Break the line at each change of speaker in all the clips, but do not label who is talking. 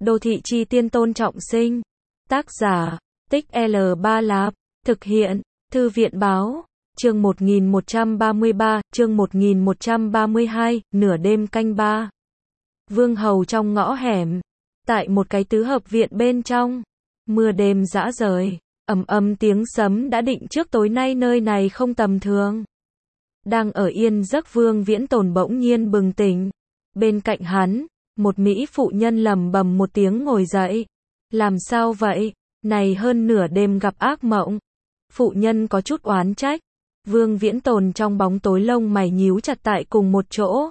Đô thị chi tiên Tôn Trọng Sinh. Tác giả, Tích L Ba Lạp. Thực hiện, Thư viện báo. Chương 1133, chương 1132, nửa đêm canh ba. Vương hầu trong ngõ hẻm. Tại một cái tứ hợp viện bên trong. Mưa đêm dã rời. Tiếng sấm đã định trước tối nay nơi này không tầm thường. Đang ở yên giấc Vương Viễn Tồn bỗng nhiên bừng tỉnh. Bên cạnh hắn, một mỹ phụ nhân lầm bầm một tiếng ngồi dậy. Làm sao vậy? Này hơn nửa đêm gặp ác mộng. Phụ nhân có chút oán trách. Vương Viễn Tồn trong bóng tối lông mày nhíu chặt tại cùng một chỗ.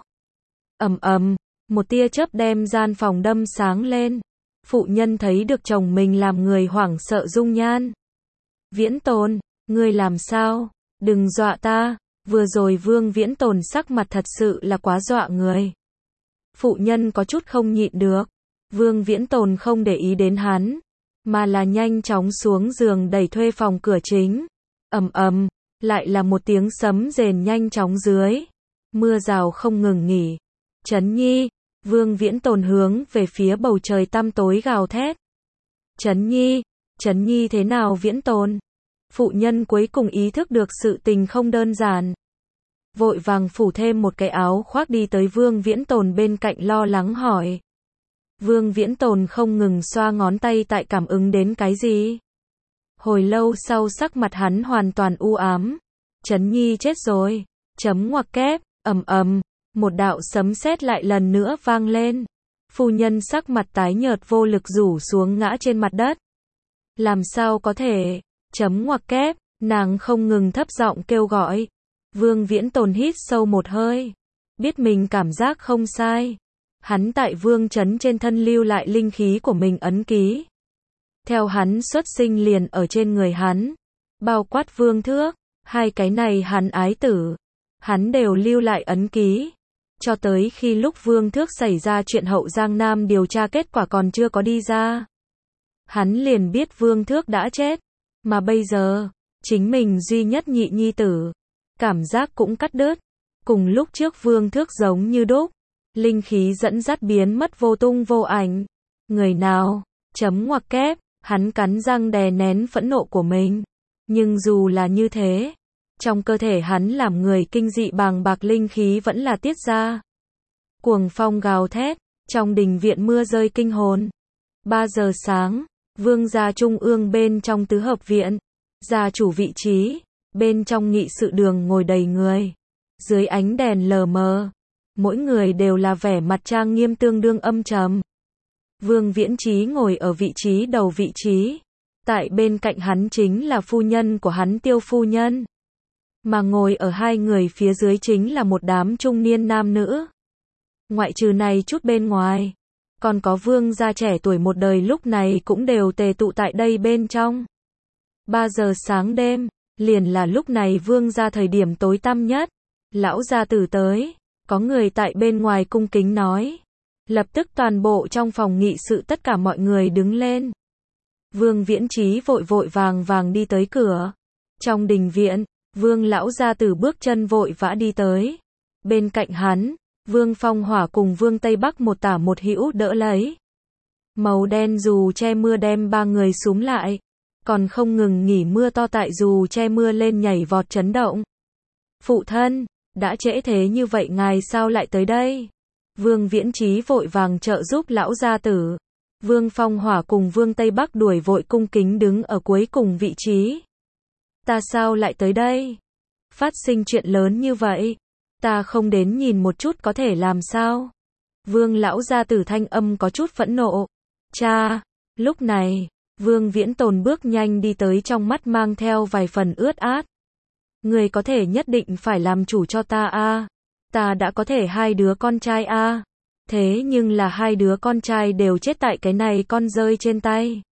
Một tia chớp đem gian phòng đâm sáng lên. Phụ nhân thấy được chồng mình làm người hoảng sợ dung nhan. Viễn Tồn, ngươi làm sao? Đừng dọa ta. Vừa rồi Vương Viễn Tồn sắc mặt thật sự là quá dọa người. Phụ nhân có chút không nhịn được. Vương Viễn Tồn không để ý đến hắn, mà là nhanh chóng xuống giường đẩy thuê phòng cửa chính. Lại là một tiếng sấm rền nhanh chóng dưới. Mưa rào không ngừng nghỉ. Trấn Nhi, Vương Viễn Tồn hướng về phía bầu trời tăm tối gào thét. Trấn Nhi thế nào Viễn Tồn? Phụ nhân cuối cùng ý thức được sự tình không đơn giản. Vội vàng phủ thêm một cái áo khoác đi tới Vương Viễn Tồn bên cạnh lo lắng hỏi. Vương Viễn Tồn không ngừng xoa ngón tay tại cảm ứng đến cái gì. Hồi lâu sau sắc mặt hắn hoàn toàn u ám. Trấn Nhi chết rồi. Chấm ngoặc kép. Một đạo sấm sét lại lần nữa vang lên. Phu nhân sắc mặt tái nhợt vô lực rủ xuống ngã trên mặt đất. Làm sao có thể? Chấm ngoặc kép. Nàng không ngừng thấp giọng kêu gọi. Vương Viễn Tồn hít sâu một hơi. Biết mình cảm giác không sai. Hắn tại Vương Trấn trên thân lưu lại linh khí của mình ấn ký. Theo hắn xuất sinh liền ở trên người hắn. Bao quát Vương Thước. Hai cái này hắn ái tử. Hắn đều lưu lại ấn ký. Cho tới khi lúc Vương Thước xảy ra chuyện Hậu Giang Nam điều tra kết quả còn chưa có đi ra. Hắn liền biết Vương Thước đã chết. Mà bây giờ, chính mình duy nhất nhị nhi tử. Cảm giác cũng cắt đứt. Cùng lúc trước Vương Thước giống như đúc. Linh khí dẫn dắt biến mất vô tung vô ảnh. Người nào? Chấm ngoặc kép. Hắn cắn răng đè nén phẫn nộ của mình. Nhưng dù là như thế, trong cơ thể hắn làm người kinh dị bàng bạc linh khí vẫn là tiết ra. Cuồng phong gào thét, trong đình viện mưa rơi kinh hồn. 3 giờ sáng, Vương gia trung ương bên trong tứ hợp viện, gia chủ vị trí, bên trong nghị sự đường ngồi đầy người. Dưới ánh đèn lờ mờ, mỗi người đều là vẻ mặt trang nghiêm tương đương âm trầm. Vương Viễn Chí ngồi ở vị trí đầu vị trí. Tại bên cạnh hắn chính là phu nhân của hắn Tiêu phu nhân. Mà ngồi ở hai người phía dưới chính là một đám trung niên nam nữ. Ngoại trừ này chút bên ngoài, còn có vương gia trẻ tuổi một đời lúc này cũng đều tề tụ tại đây bên trong. 3 giờ sáng đêm, liền là lúc này vương gia thời điểm tối tăm nhất. Lão gia tử tới, có người tại bên ngoài cung kính nói. Lập tức toàn bộ trong phòng nghị sự tất cả mọi người đứng lên. Vương Viễn Chí vội vàng đi tới cửa. Trong đình viện, Vương lão gia tử bước chân vội vã đi tới. Bên cạnh hắn, Vương Phong Hỏa cùng Vương Tây Bắc một tả một hữu đỡ lấy. Màu đen dù che mưa đem ba người súm lại. Còn không ngừng nghỉ mưa to tại dù che mưa lên nhảy vọt chấn động. Phụ thân, đã trễ thế như vậy ngài sao lại tới đây? Vương Viễn Chí vội vàng trợ giúp lão gia tử. Vương Phong Hỏa cùng Vương Tây Bắc đuổi vội cung kính đứng ở cuối cùng vị trí. Ta sao lại tới đây? Phát sinh chuyện lớn như vậy, ta không đến nhìn một chút có thể làm sao? Vương lão gia tử thanh âm có chút phẫn nộ. Cha, lúc này, Vương Viễn Tồn bước nhanh đi tới trong mắt mang theo vài phần ướt át. Người có thể nhất định phải làm chủ cho ta a. Ta đã có thể 2 đứa con trai a. Thế nhưng là 2 đứa con trai đều chết tại cái này con rơi trên tay.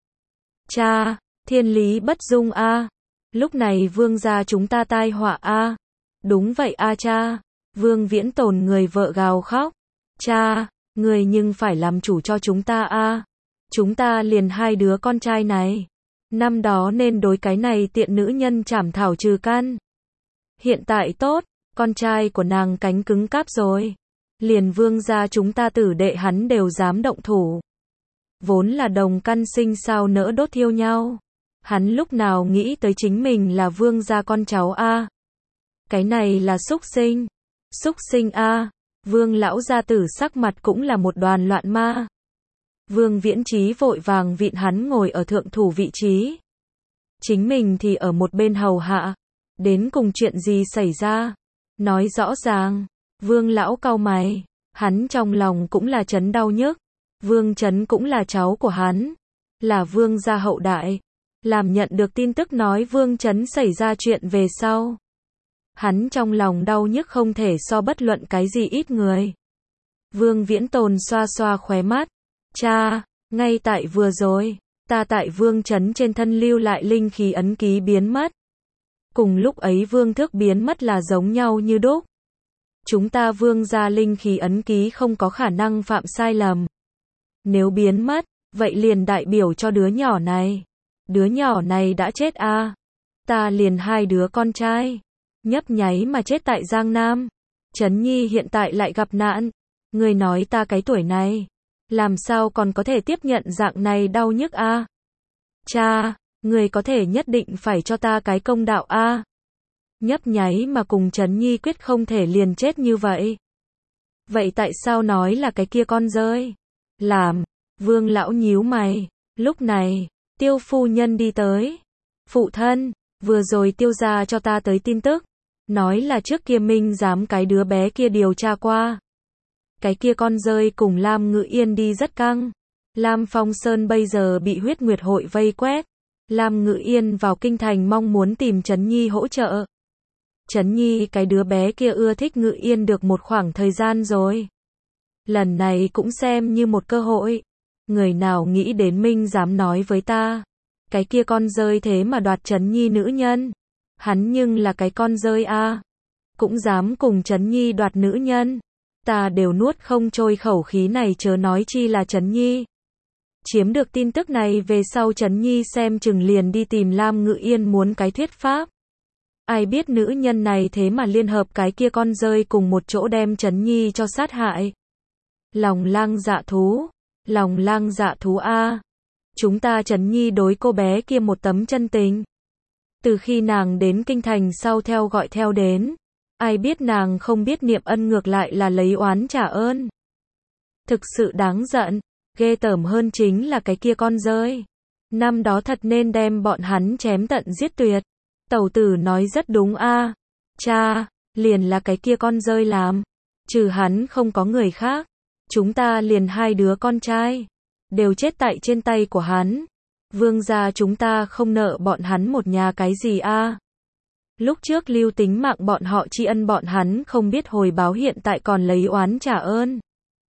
Cha, thiên lý bất dung a. Lúc này vương gia chúng ta tai họa a. Đúng vậy a cha. Vương Viễn Tồn người vợ gào khóc. Cha, người nhưng phải làm chủ cho chúng ta a. Chúng ta liền 2 đứa con trai này. Năm đó nên đối cái này tiện nữ nhân trảm thảo trừ căn. Hiện tại tốt, con trai của nàng cánh cứng cáp rồi. Liền vương gia chúng ta tử đệ hắn đều dám động thủ. Vốn là đồng căn sinh sao nỡ đốt thiêu nhau. Hắn lúc nào nghĩ tới chính mình là vương gia con cháu a? Cái này là xúc sinh. Xúc sinh a. Vương lão gia tử sắc mặt cũng là một đoàn loạn ma. Vương Viễn Chí vội vàng vịn hắn ngồi ở thượng thủ vị trí. Chính mình thì ở một bên hầu hạ. Đến cùng chuyện gì xảy ra? Nói rõ ràng. Vương lão cau mày. Hắn trong lòng cũng là chấn đau nhức. Vương Chấn cũng là cháu của hắn. Là vương gia hậu đại. Làm nhận được tin tức nói Vương Chấn xảy ra chuyện về sau. Hắn trong lòng đau nhức không thể so bất luận cái gì ít người. Vương Viễn Tồn xoa xoa khóe mắt. Cha, ngay tại vừa rồi, ta tại Vương Chấn trên thân lưu lại linh khí ấn ký biến mất. Cùng lúc ấy Vương Thước biến mất là giống nhau như đúc. Chúng ta Vương gia linh khí ấn ký không có khả năng phạm sai lầm. Nếu biến mất, vậy liền đại biểu cho đứa nhỏ này. Đứa nhỏ này đã chết a. Ta liền hai đứa con trai. Nhấp nháy mà chết tại Giang Nam. Trấn Nhi hiện tại lại gặp nạn. Người nói ta cái tuổi này. Làm sao còn có thể tiếp nhận dạng này đau nhức a? Cha, người có thể nhất định phải cho ta cái công đạo a. Nhấp nháy mà cùng Trấn Nhi quyết không thể liền chết như vậy. Vậy tại sao nói là cái kia con rơi? Làm, Vương lão nhíu mày. Lúc này, Tiêu phu nhân đi tới. Phụ thân, vừa rồi Tiêu gia cho ta tới tin tức. Nói là trước kia Minh giám cái đứa bé kia điều tra qua. Cái kia con rơi cùng Lam Ngự Yên đi rất căng. Lam Phong Sơn bây giờ bị huyết nguyệt hội vây quét. Lam Ngự Yên vào kinh thành mong muốn tìm Trấn Nhi hỗ trợ. Trấn Nhi cái đứa bé kia ưa thích Ngự Yên được một khoảng thời gian rồi. Lần này cũng xem như một cơ hội. Người nào nghĩ đến Minh dám nói với ta. Cái kia con rơi thế mà đoạt Trấn Nhi nữ nhân. Hắn nhưng là cái con rơi a. Cũng dám cùng Trấn Nhi đoạt nữ nhân. Ta đều nuốt không trôi khẩu khí này chớ nói chi là Trấn Nhi. Chiếm được tin tức này về sau Trấn Nhi xem chừng liền đi tìm Lam Ngự Yên muốn cái thuyết pháp. Ai biết nữ nhân này thế mà liên hợp cái kia con rơi cùng một chỗ đem Trấn Nhi cho sát hại. Lòng lang dạ thú. Lòng lang dạ thú a. Chúng ta Trấn Nhi đối cô bé kia một tấm chân tình. Từ khi nàng đến kinh thành sau theo gọi theo đến. Ai biết nàng không biết niệm ân ngược lại là lấy oán trả ơn. Thực sự đáng giận. Ghê tởm hơn chính là cái kia con rơi. Năm đó thật nên đem bọn hắn chém tận giết tuyệt. Tẩu tử nói rất đúng a. Cha, liền là cái kia con rơi làm. Trừ hắn không có người khác. Chúng ta liền hai đứa con trai. Đều chết tại trên tay của hắn. Vương gia chúng ta không nợ bọn hắn một nhà cái gì a. Lúc trước lưu tính mạng bọn họ tri ân bọn hắn không biết hồi báo hiện tại còn lấy oán trả ơn.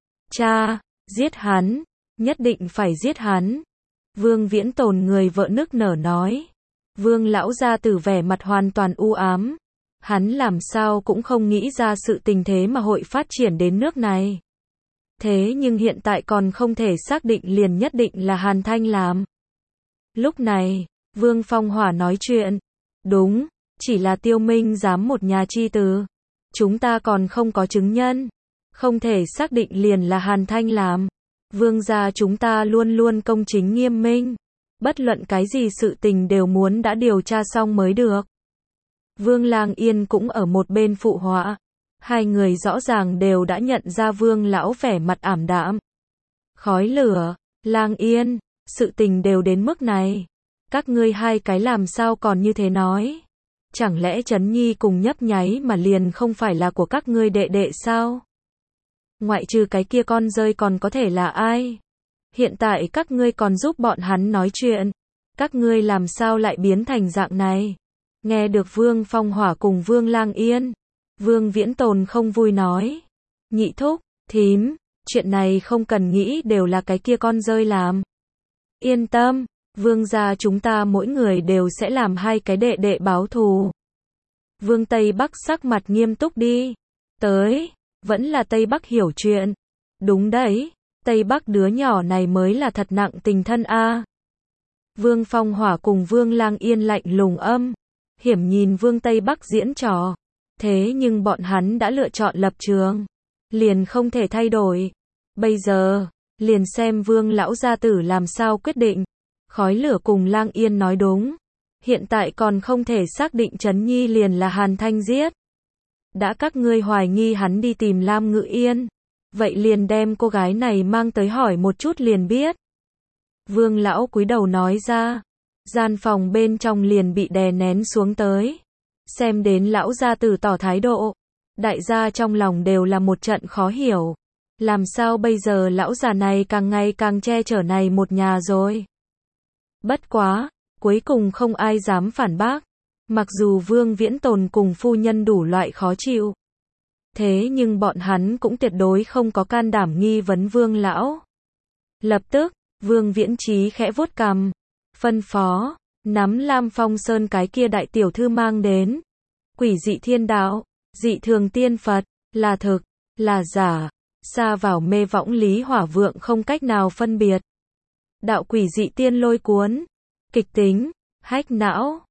Cha, giết hắn. Nhất định phải giết hắn. Vương Viễn Tồn người vợ nức nở nói. Vương lão gia tử vẻ mặt hoàn toàn u ám. Hắn làm sao cũng không nghĩ ra sự tình thế mà hội phát triển đến nước này. Thế nhưng hiện tại còn không thể xác định liền nhất định là Hàn Thanh làm. Lúc này, Vương Phong Hỏa nói chuyện. Đúng, chỉ là Tiêu Minh giám một nhà chi tử. Chúng ta còn không có chứng nhân. Không thể xác định liền là Hàn Thanh làm. Vương gia chúng ta luôn luôn công chính nghiêm minh. Bất luận cái gì sự tình đều muốn đã điều tra xong mới được. Vương Lang Yên cũng ở một bên phụ họa. Hai người rõ ràng đều đã nhận ra Vương lão vẻ mặt ảm đạm. Khói lửa, Lang Yên, sự tình đều đến mức này. Các ngươi hai cái làm sao còn như thế nói? Chẳng lẽ Trấn Nhi cùng nhấp nháy mà liền không phải là của các ngươi đệ đệ sao? Ngoại trừ cái kia con rơi còn có thể là ai? Hiện tại các ngươi còn giúp bọn hắn nói chuyện. Các ngươi làm sao lại biến thành dạng này? Nghe được Vương Phong Hỏa cùng Vương Lang Yên. Vương Viễn Tồn không vui nói. Nhị thúc, thím, chuyện này không cần nghĩ đều là cái kia con rơi làm. Yên tâm, Vương gia chúng ta mỗi người đều sẽ làm hai cái đệ đệ báo thù. Vương Tây Bắc sắc mặt nghiêm túc đi. Tới, vẫn là Tây Bắc hiểu chuyện. Đúng đấy, Tây Bắc đứa nhỏ này mới là thật nặng tình thân a. Vương Phong Hỏa cùng Vương Lang Yên lạnh lùng hiểm nhìn Vương Tây Bắc diễn trò. Thế nhưng bọn hắn đã lựa chọn lập trường. Liền không thể thay đổi. Bây giờ, liền xem Vương lão gia tử làm sao quyết định. Khói lửa cùng Lang Yên nói đúng. Hiện tại còn không thể xác định Trấn Nhi liền là Hàn Thanh giết. Đã các ngươi hoài nghi hắn đi tìm Lam Ngự Yên, vậy liền đem cô gái này mang tới hỏi một chút liền biết. Vương lão cúi đầu nói ra. Gian phòng bên trong liền bị đè nén xuống tới. Xem đến lão gia tử tỏ thái độ, đại gia trong lòng đều là một trận khó hiểu. Làm sao bây giờ lão già này càng ngày càng che chở này một nhà rồi. Bất quá, cuối cùng không ai dám phản bác. Mặc dù Vương Viễn Tồn cùng phu nhân đủ loại khó chịu, thế nhưng bọn hắn cũng tuyệt đối không có can đảm nghi vấn Vương lão. Lập tức, Vương Viễn Trí khẽ vuốt cằm, phân phó, nắm Lam Phong Sơn cái kia đại tiểu thư mang đến. Quỷ dị thiên đạo, dị thường tiên Phật, là thực, là giả, xa vào mê võng Lý Hỏa Vượng không cách nào phân biệt. Đạo quỷ dị tiên lôi cuốn, kịch tính, hách não.